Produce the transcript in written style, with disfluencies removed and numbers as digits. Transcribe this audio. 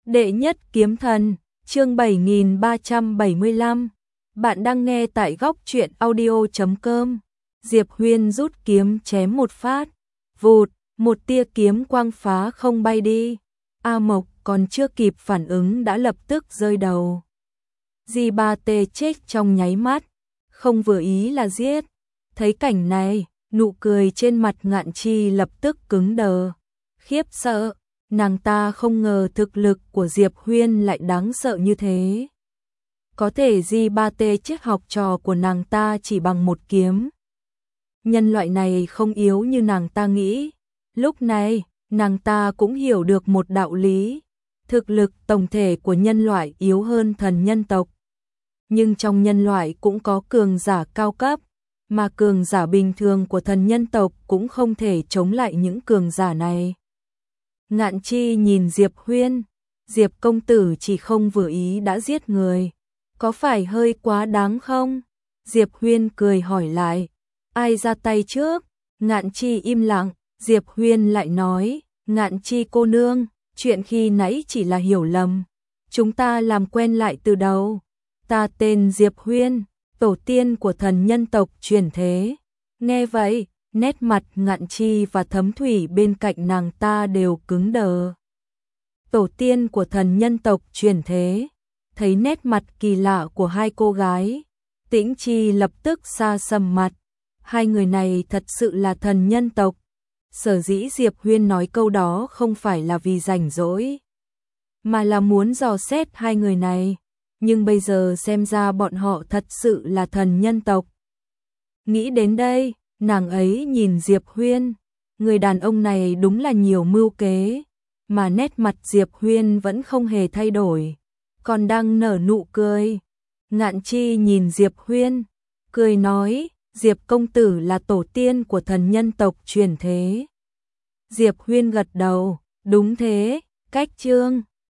Đệ nhất kiếm thần, chương 7375. Bạn đang nghe tại góc truyện audio.com. Diệp Huyên rút kiếm chém một phát, vụt, một tia kiếm quang phá không bay đi. A Mộc còn chưa kịp phản ứng đã lập tức rơi đầu. Di Ba Tê chết trong nháy mắt, không vừa ý là giết. Thấy cảnh này, nụ cười trên mặt Ngạn Chi lập tức cứng đờ, khiếp sợ. Nàng ta không ngờ thực lực của Diệp Huyên lại đáng sợ như thế. Có thể Di Ba Tê chết học trò của nàng ta chỉ bằng một kiếm. Nhân loại này không yếu như nàng ta nghĩ. Lúc này, nàng ta cũng hiểu được một đạo lý. Thực lực tổng thể của nhân loại yếu hơn thần nhân tộc. Nhưng trong nhân loại cũng có cường giả cao cấp, mà cường giả bình thường của thần nhân tộc cũng không thể chống lại những cường giả này. Ngạn Chi nhìn Diệp Huyên, Diệp công tử chỉ không vừa ý đã giết người, có phải hơi quá đáng không? Diệp Huyên cười hỏi lại, ai ra tay trước? Ngạn Chi im lặng, Diệp Huyên lại nói, Ngạn Chi cô nương, chuyện khi nãy chỉ là hiểu lầm, chúng ta làm quen lại từ đầu. Ta tên Diệp Huyên, tổ tiên của thần nhân tộc truyền thế. Nghe vậy, nét mặt Ngạn Chi và Thấm Thủy bên cạnh nàng ta đều cứng đờ. Tổ tiên của thần nhân tộc truyền thế, thấy nét mặt kỳ lạ của hai cô gái, Tĩnh Chi lập tức xa sầm mặt. Hai người này thật sự là thần nhân tộc. Sở dĩ Diệp Huyên nói câu đó không phải là vì rảnh rỗi, mà là muốn dò xét hai người này. Nhưng bây giờ xem ra bọn họ thật sự là thần nhân tộc. Nghĩ đến đây, nàng ấy nhìn Diệp Huyên, người đàn ông này đúng là nhiều mưu kế, mà nét mặt Diệp Huyên vẫn không hề thay đổi, còn đang nở nụ cười. Ngạn Chi nhìn Diệp Huyên, cười nói, Diệp công tử là tổ tiên của thần nhân tộc truyền thế. Diệp Huyên gật đầu, đúng thế, cách chương